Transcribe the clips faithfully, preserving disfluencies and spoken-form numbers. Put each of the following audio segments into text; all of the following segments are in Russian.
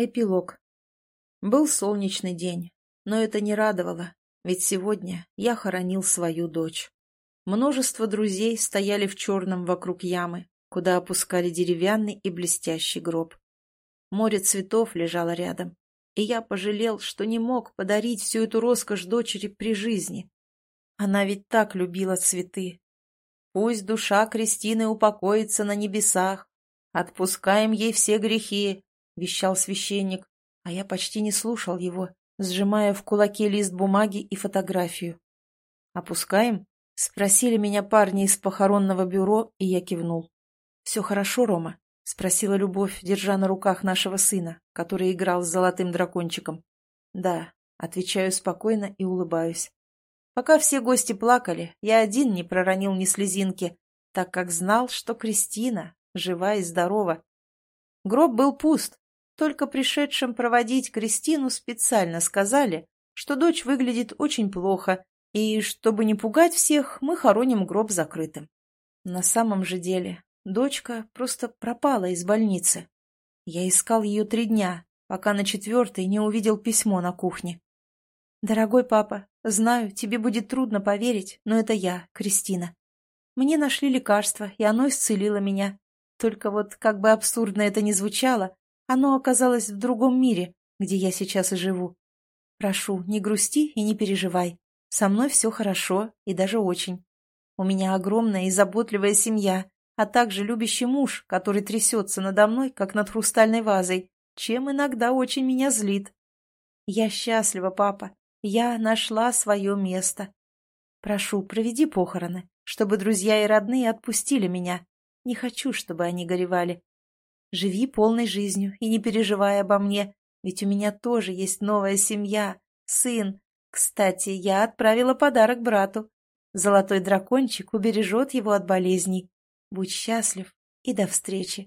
Эпилог. Был солнечный день, но это не радовало, ведь сегодня я хоронил свою дочь. Множество друзей стояли в черном вокруг ямы, куда опускали деревянный и блестящий гроб. Море цветов лежало рядом, и я пожалел, что не мог подарить всю эту роскошь дочери при жизни. Она ведь так любила цветы. «Пусть душа Кристины упокоится на небесах, отпускаем ей все грехи», — вещал священник, а я почти не слушал его, сжимая в кулаке лист бумаги и фотографию. «Опускаем?» — спросили меня парни из похоронного бюро, и я кивнул. «Все хорошо, Рома?» — спросила Любовь, держа на руках нашего сына, который играл с золотым дракончиком. «Да», — отвечаю спокойно и улыбаюсь. Пока все гости плакали, я один не проронил ни слезинки, так как знал, что Кристина жива и здорова. Гроб был пуст, только пришедшим проводить Кристину специально сказали, что дочь выглядит очень плохо, и, чтобы не пугать всех, мы хороним гроб закрытым. На самом же деле, дочка просто пропала из больницы. Я искал ее три дня, пока на четвертый не увидел письмо на кухне. «Дорогой папа, знаю, тебе будет трудно поверить, но это я, Кристина. Мне нашли лекарство, и оно исцелило меня. Только вот, как бы абсурдно это ни звучало, оно оказалось в другом мире, где я сейчас и живу. Прошу, не грусти и не переживай. Со мной все хорошо и даже очень. У меня огромная и заботливая семья, а также любящий муж, который трясется надо мной, как над хрустальной вазой, чем иногда очень меня злит. Я счастлива, папа. Я нашла свое место. Прошу, проведи похороны, чтобы друзья и родные отпустили меня. Не хочу, чтобы они горевали. Живи полной жизнью и не переживай обо мне, ведь у меня тоже есть новая семья, сын. Кстати, я отправила подарок брату. Золотой дракончик убережет его от болезней. Будь счастлив и до встречи».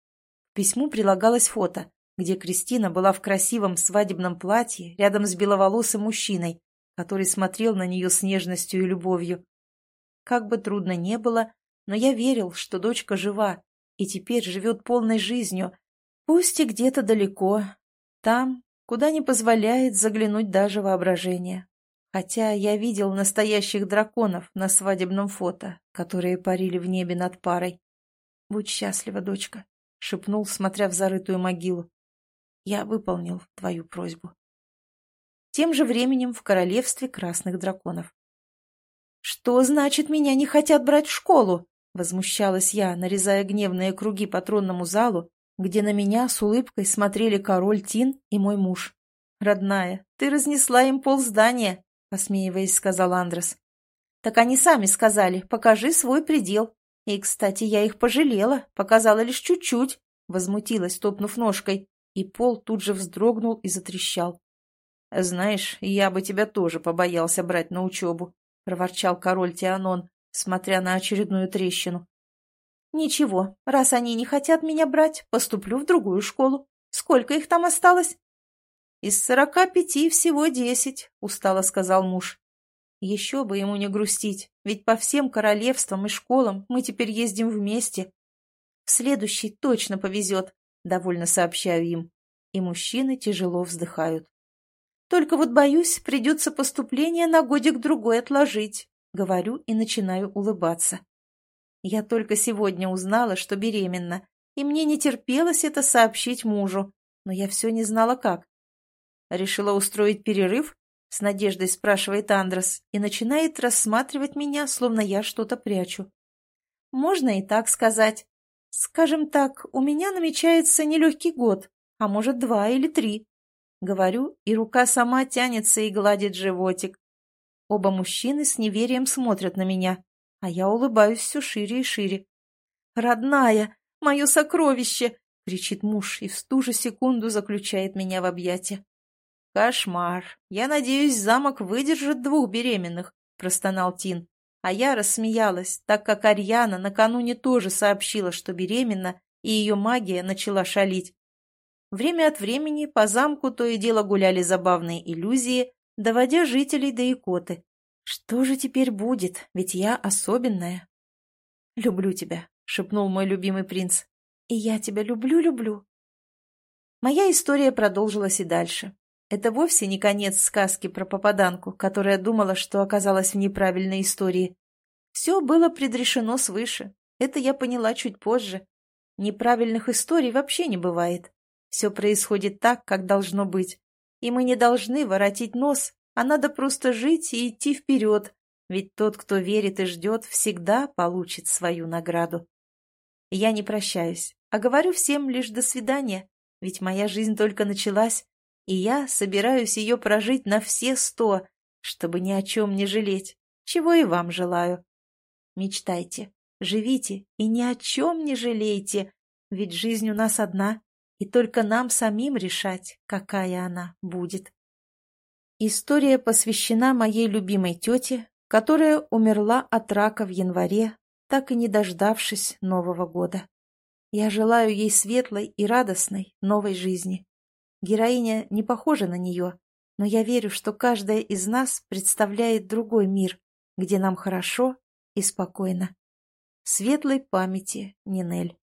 К письму прилагалось фото, где Кристина была в красивом свадебном платье рядом с беловолосым мужчиной, который смотрел на нее с нежностью и любовью. Как бы трудно не было, но я верил, что дочка жива и теперь живет полной жизнью, пусть и где-то далеко, там, куда не позволяет заглянуть даже воображение. Хотя я видел настоящих драконов на свадебном фото, которые парили в небе над парой. «Будь счастлива, дочка», — шепнул, смотря в зарытую могилу. «Я выполнил твою просьбу». Тем же временем в королевстве красных драконов. «Что значит, меня не хотят брать в школу?» — возмущалась я, нарезая гневные круги по тронному залу, где на меня с улыбкой смотрели король Тин и мой муж. «Родная, ты разнесла им полздания», — посмеиваясь, сказал Андрес. «Так они сами сказали, покажи свой предел. И, кстати, я их пожалела, показала лишь чуть-чуть», — возмутилась, топнув ножкой, и пол тут же вздрогнул и затрещал. «Знаешь, я бы тебя тоже побоялся брать на учебу», — проворчал король Тианон, смотря на очередную трещину. «Ничего, раз они не хотят меня брать, поступлю в другую школу. Сколько их там осталось?» «Из сорока пяти всего десять», — устало сказал муж. «Еще бы ему не грустить, ведь по всем королевствам и школам мы теперь ездим вместе. В следующий точно повезет», — довольно сообщаю им, и мужчины тяжело вздыхают. «Только вот, боюсь, придется поступление на годик-другой отложить», — говорю и начинаю улыбаться. Я только сегодня узнала, что беременна, и мне не терпелось это сообщить мужу, но я все не знала как. «Решила устроить перерыв?» — с надеждой спрашивает Андрес и начинает рассматривать меня, словно я что-то прячу. «Можно и так сказать. Скажем так, у меня намечается нелегкий год, а может два или три». Говорю, и рука сама тянется и гладит животик. Оба мужчины с неверием смотрят на меня, а я улыбаюсь все шире и шире. «Родная, мое сокровище!» — кричит муж и в ту же секунду заключает меня в объятия. «Кошмар! Я надеюсь, замок выдержит двух беременных», — простонал Тин. А я рассмеялась, так как Арьяна накануне тоже сообщила, что беременна, и ее магия начала шалить. Время от времени по замку то и дело гуляли забавные иллюзии, доводя жителей до икоты. Что же теперь будет, ведь я особенная? «Люблю тебя», — шепнул мой любимый принц. «И я тебя люблю-люблю». Моя история продолжилась и дальше. Это вовсе не конец сказки про попаданку, которая думала, что оказалась в неправильной истории. Все было предрешено свыше. Это я поняла чуть позже. Неправильных историй вообще не бывает. Все происходит так, как должно быть. И мы не должны воротить нос, а надо просто жить и идти вперед, ведь тот, кто верит и ждет, всегда получит свою награду. Я не прощаюсь, а говорю всем лишь до свидания, ведь моя жизнь только началась, и я собираюсь ее прожить на все сто, чтобы ни о чем не жалеть, чего и вам желаю. Мечтайте, живите и ни о чем не жалейте, ведь жизнь у нас одна, и только нам самим решать, какая она будет. История посвящена моей любимой тете, которая умерла от рака в январе, так и не дождавшись Нового года. Я желаю ей светлой и радостной новой жизни. Героиня не похожа на нее, но я верю, что каждая из нас представляет другой мир, где нам хорошо и спокойно. Светлой памяти, Нинель.